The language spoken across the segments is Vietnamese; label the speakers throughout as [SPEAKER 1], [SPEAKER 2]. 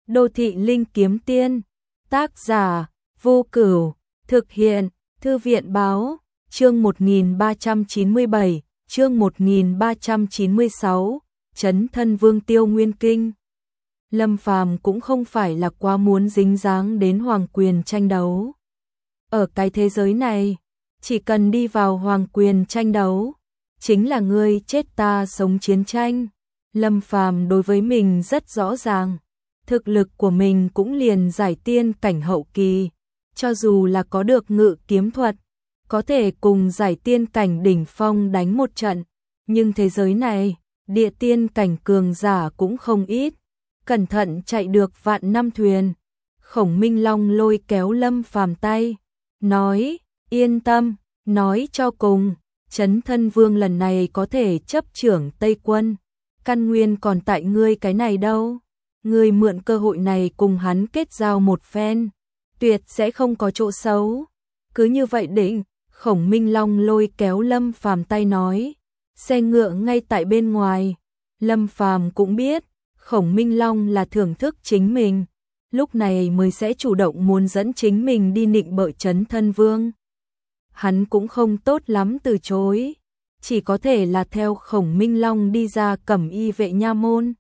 [SPEAKER 1] Đô thị linh kiếm tiên, tác giả Vô Cửu, thực hiện Thư viện báo, chương 1397, chương 1396, Chấn Thân Vương Tiêu Nguyên Kinh. Lâm Phàm cũng không phải là quá muốn dính dáng đến hoàng quyền tranh đấu. Ở cái thế giới này, chỉ cần đi vào hoàng quyền tranh đấu, chính là ngươi chết ta sống chiến tranh. Lâm Phàm đối với mình rất rõ ràng, thực lực của mình cũng liền giải tiên cảnh hậu kỳ, cho dù là có được ngự kiếm thuật, có thể cùng giải tiên cảnh đỉnh phong đánh một trận, nhưng thế giới này, địa tiên cảnh cường giả cũng không ít, cẩn thận chạy được vạn năm thuyền. Khổng Minh Long lôi kéo Lâm Phàm tay, nói, yên tâm, nói cho cùng, Chấn Thân Vương lần này có thể chấp trưởng Tây Quân, căn nguyên còn tại ngươi cái này đâu. Ngươi mượn cơ hội này cùng hắn kết giao một phen, tuyệt sẽ không có chỗ xấu. Cứ như vậy định, Khổng Minh Long lôi kéo Lâm Phàm tay nói, xe ngựa ngay tại bên ngoài. Lâm Phàm cũng biết, Khổng Minh Long là thưởng thức chính mình, lúc này mới sẽ chủ động muốn dẫn chính mình đi nịnh bợ Chấn Thân Vương. Hắn cũng không tốt lắm từ chối, chỉ có thể là theo Khổng Minh Long đi ra Cẩm Y vệ nha môn.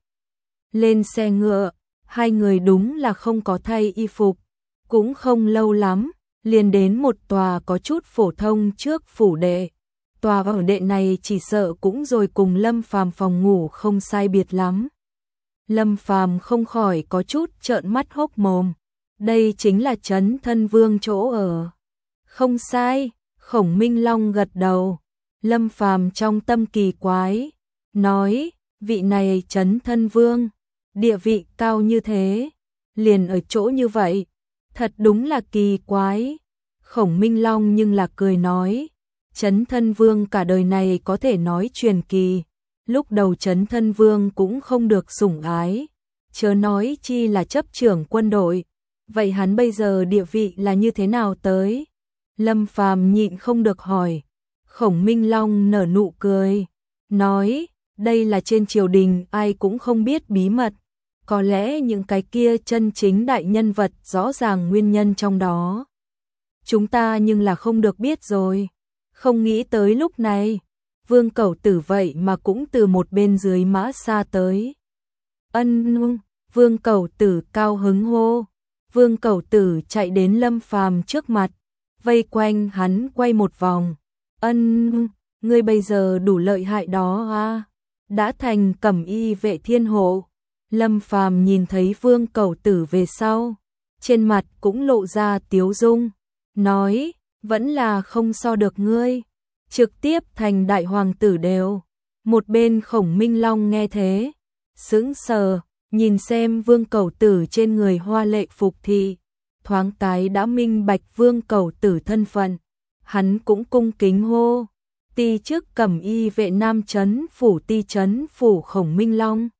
[SPEAKER 1] Lên xe ngựa, hai người đúng là không có thay y phục, cũng không lâu lắm, liền đến một tòa có chút phổ thông trước phủ đệ. Tòa ở đệ này chỉ sợ cũng rồi cùng Lâm Phàm phòng ngủ không sai biệt lắm. Lâm Phàm không khỏi có chút trợn mắt hốc mồm, đây chính là Chấn Thân Vương chỗ ở. Không sai, Khổng Minh Long gật đầu. Lâm Phàm trong tâm kỳ quái, nói, vị này Chấn Thân Vương, địa vị cao như thế, liền ở chỗ như vậy, thật đúng là kỳ quái. Khổng Minh Long nhưng là cười nói, Chấn Thân Vương cả đời này có thể nói truyền kỳ, lúc đầu Chấn Thân Vương cũng không được sủng ái, chớ nói chi là chấp trưởng quân đội, vậy hắn bây giờ địa vị là như thế nào tới? Lâm Phàm nhịn không được hỏi. Khổng Minh Long nở nụ cười, nói, đây là trên triều đình ai cũng không biết bí mật, có lẽ những cái kia chân chính đại nhân vật rõ ràng nguyên nhân trong đó. Chúng ta nhưng là không được biết rồi. Không nghĩ tới lúc này, Vương Cẩu Tử vậy mà cũng từ một bên dưới mã xa tới. Vương Cẩu Tử cao hứng hô. Vương Cẩu Tử chạy đến Lâm Phàm trước mặt, vây quanh hắn quay một vòng. Ngươi bây giờ đủ lợi hại đó à? Đã thành Cẩm Y vệ thiên hộ. Lâm Phàm nhìn thấy Vương Cẩu Tử về sau, trên mặt cũng lộ ra tiếu dung, nói, vẫn là không so được ngươi, trực tiếp thành đại hoàng tử đều. Một bên Khổng Minh Long nghe thế, sững sờ, nhìn xem Vương Cẩu Tử trên người hoa lệ phục thị, thoáng cái đã minh bạch Vương Cẩu Tử thân phận. Hắn cũng cung kính hô, ti chức Cẩm Y vệ Nam Trấn phủ ti trấn phủ Khổng Minh Long.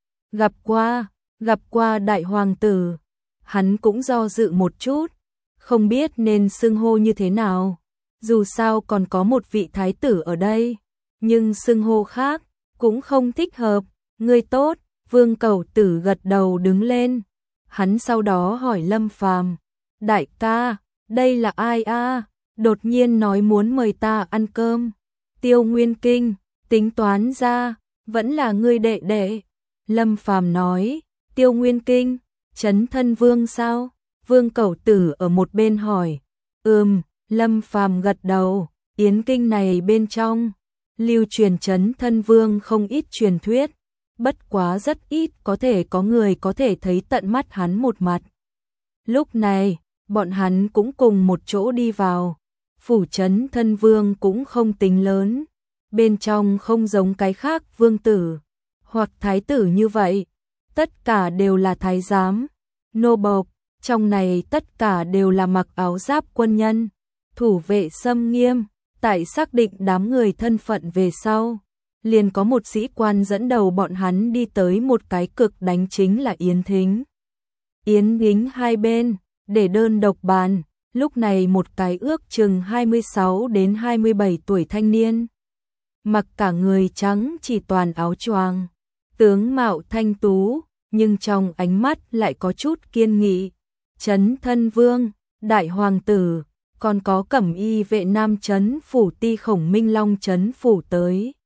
[SPEAKER 1] Gặp qua đại hoàng tử. Hắn cũng do dự một chút, không biết nên xưng hô như thế nào, dù sao còn có một vị thái tử ở đây, nhưng xưng hô khác cũng không thích hợp. Ngươi tốt. Vương Cẩu Tử gật đầu đứng lên. Hắn sau đó hỏi Lâm Phàm, đại ca, đây là ai a? Đột nhiên nói muốn mời ta ăn cơm. Tiêu Nguyên Kinh, tính toán ra, vẫn là ngươi đệ đệ. Lâm Phàm nói, Tiêu Nguyên Kinh, Chấn Thân Vương sao? Vương Cẩu Tử ở một bên hỏi. Lâm Phàm gật đầu, Yến Kinh này bên trong, lưu truyền Chấn Thân Vương không ít truyền thuyết, bất quá rất ít có thể có người có thể thấy tận mắt hắn một mặt. Lúc này, bọn hắn cũng cùng một chỗ đi vào. Phủ Chấn Thân Vương cũng không tính lớn, bên trong không giống cái khác vương tử hoặc thái tử như vậy, tất cả đều là thái giám, nô bộc, trong này tất cả đều là mặc áo giáp quân nhân, thủ vệ xâm nghiêm. Tại xác định đám người thân phận về sau, liền có một sĩ quan dẫn đầu bọn hắn đi tới một cái cực đánh chính là Yến Thính. Yến Thính hai bên để đơn độc bàn. Lúc này một cái ước chừng 26 đến 27 tuổi thanh niên, mặc cả người trắng chỉ toàn áo choàng, tướng mạo thanh tú, nhưng trong ánh mắt lại có chút kiên nghị. Trấn Thân Vương, Đại Hoàng tử, còn có Cẩm Y vệ Nam trấn phủ ti Khổng Minh Long trấn phủ tới.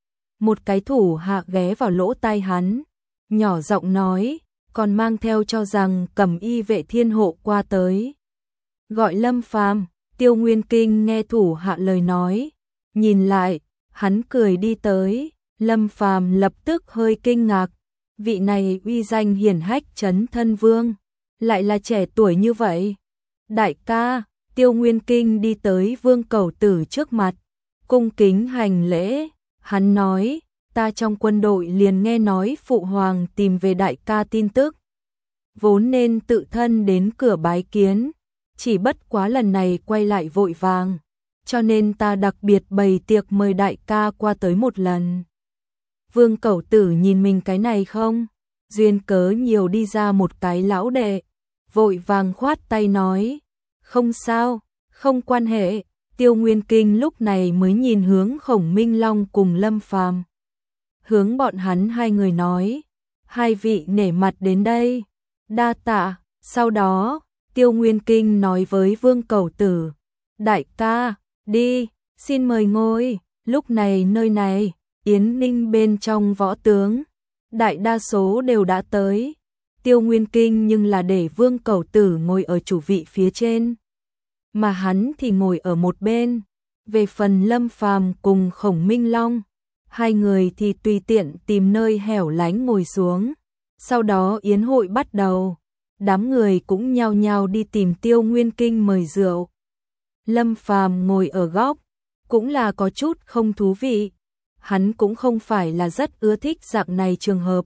[SPEAKER 1] Một cái thủ hạ ghé vào lỗ tai hắn, nhỏ giọng nói, còn mang theo cho rằng Cẩm Y vệ Thiên hộ qua tới. Gọi Lâm Phàm. Tiêu Nguyên Kinh nghe thủ hạ lời nói, nhìn lại, hắn cười đi tới, Lâm Phàm lập tức hơi kinh ngạc, vị này uy danh hiển hách Trấn Thân Vương, lại là trẻ tuổi như vậy. Đại ca, Tiêu Nguyên Kinh đi tới Vương Cẩu Tử trước mặt, cung kính hành lễ, hắn nói, ta trong quân đội liền nghe nói phụ hoàng tìm về đại ca tin tức, vốn nên tự thân đến cửa bái kiến, chỉ bất quá lần này quay lại vội vàng, cho nên ta đặc biệt bày tiệc mời đại ca qua tới một lần. Vương Cẩu Tử nhìn mình cái này không, duyên cớ nhiều đi ra một cái lão đệ, vội vàng khoát tay nói, không sao, không quan hệ. Tiêu Nguyên Kinh lúc này mới nhìn hướng Khổng Minh Long cùng Lâm Phàm, hướng bọn hắn hai người nói, hai vị nể mặt đến đây, đa tạ. Sau đó Tiêu Nguyên Kinh nói với Vương Cẩu Tử, đại ca, đi, xin mời ngồi. Lúc này nơi này, Yến Ninh bên trong võ tướng, đại đa số đều đã tới. Tiêu Nguyên Kinh nhưng là để Vương Cẩu Tử ngồi ở chủ vị phía trên, mà hắn thì ngồi ở một bên. Về phần Lâm Phàm cùng Khổng Minh Long, hai người thì tùy tiện tìm nơi hẻo lánh ngồi xuống. Sau đó yến hội bắt đầu, đám người cũng nhao nhao đi tìm Tiêu Nguyên Kinh mời rượu. Lâm Phàm ngồi ở góc, cũng là có chút không thú vị. Hắn cũng không phải là rất ưa thích dạng này trường hợp.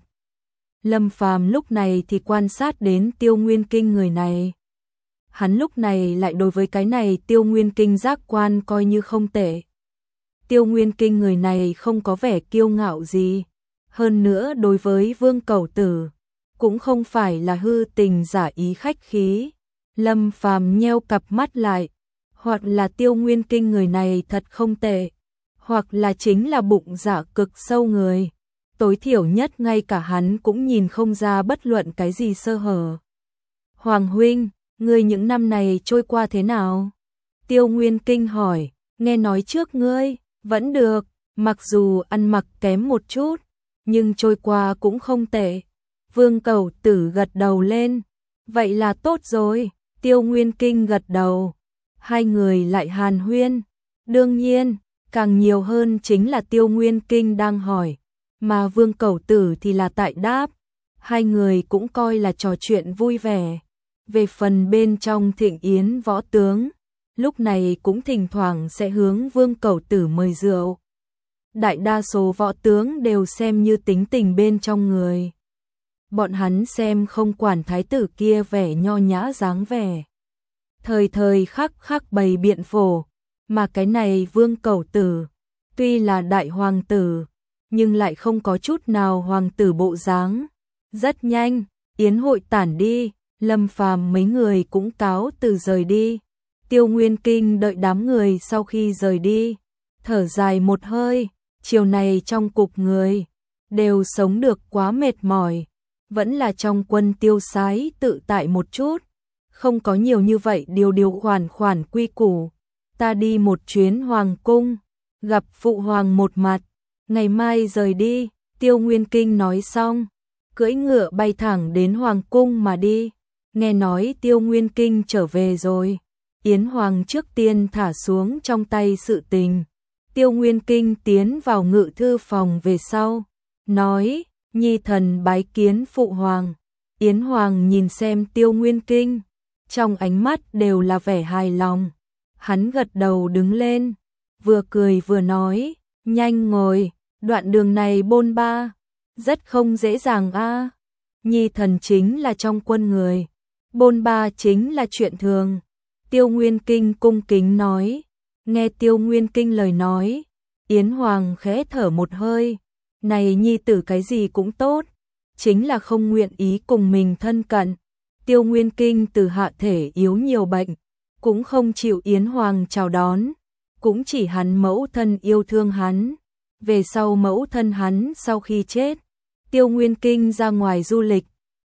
[SPEAKER 1] Lâm Phàm lúc này thì quan sát đến Tiêu Nguyên Kinh người này. Hắn lúc này lại đối với cái này Tiêu Nguyên Kinh giác quan coi như không tệ. Tiêu Nguyên Kinh người này không có vẻ kiêu ngạo gì. Hơn nữa đối với Vương Cẩu Tử, cũng không phải là hư tình giả ý khách khí. Lâm Phàm nheo cặp mắt lại, hoặc là Tiêu Nguyên Kinh người này thật không tệ, hoặc là chính là bụng dạ cực sâu người. Tối thiểu nhất ngay cả hắn cũng nhìn không ra bất luận cái gì sơ hở. Hoàng huynh, ngươi những năm này trôi qua thế nào? Tiêu Nguyên Kinh hỏi, nghe nói trước ngươi, vẫn được, mặc dù ăn mặc kém một chút, nhưng trôi qua cũng không tệ. Vương Cẩu Tử gật đầu lên, vậy là tốt rồi. Tiêu Nguyên Kinh gật đầu, hai người lại hàn huyên. Đương nhiên, càng nhiều hơn chính là Tiêu Nguyên Kinh đang hỏi, mà Vương Cẩu Tử thì là tại đáp. Hai người cũng coi là trò chuyện vui vẻ. Về phần bên trong thịnh yến võ tướng, lúc này cũng thỉnh thoảng sẽ hướng Vương Cẩu Tử mời rượu. Đại đa số võ tướng đều xem như tính tình bên trong người. Bọn hắn xem không quản thái tử kia vẻ nho nhã dáng vẻ, thời thời khắc khắc bày biện phổ, mà cái này Vương Cẩu Tử, tuy là đại hoàng tử, nhưng lại không có chút nào hoàng tử bộ dáng. Rất nhanh, yến hội tản đi, Lâm Phàm mấy người cũng cáo từ rời đi. Tiêu Nguyên Kinh đợi đám người sau khi rời đi, thở dài một hơi, chiều này trong cục người đều sống được quá mệt mỏi, vẫn là trong quân tiêu sái tự tại một chút, không có nhiều như vậy điều khoản khoản quy củ. Ta đi một chuyến hoàng cung, gặp phụ hoàng một mặt, ngày mai rời đi. Tiêu Nguyên Kinh nói xong, cưỡi ngựa bay thẳng đến hoàng cung mà đi. Nghe nói Tiêu Nguyên Kinh trở về rồi, Yến Hoàng trước tiên thả xuống trong tay sự tình. Tiêu Nguyên Kinh tiến vào ngự thư phòng về sau, nói, nhi thần bái kiến phụ hoàng. Yến Hoàng nhìn xem Tiêu Nguyên Kinh, trong ánh mắt đều là vẻ hài lòng. Hắn gật đầu đứng lên, vừa cười vừa nói, nhanh ngồi, đoạn đường này bôn ba, rất không dễ dàng a. Nhi thần chính là trong quân người, bôn ba chính là chuyện thường. Tiêu Nguyên Kinh cung kính nói. Nghe Tiêu Nguyên Kinh lời nói, Yến Hoàng khẽ thở một hơi, này nhi tử cái gì cũng tốt, chính là không nguyện ý cùng mình thân cận. Tiêu Nguyên Kinh từ hạ thể yếu nhiều bệnh, cũng không chịu Yến Hoàng chào đón, cũng chỉ hắn mẫu thân yêu thương hắn. Về sau mẫu thân hắn sau khi chết, Tiêu Nguyên Kinh ra ngoài du lịch,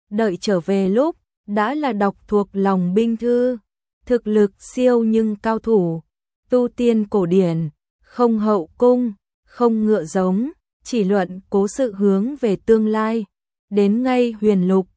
[SPEAKER 1] đợi trở về lúc đã là đọc thuộc lòng binh thư, thực lực siêu nhưng cao thủ, tu tiên cổ điển, không hậu cung, không ngựa giống, chỉ luận cố sự hướng về tương lai, đến ngay huyền lục,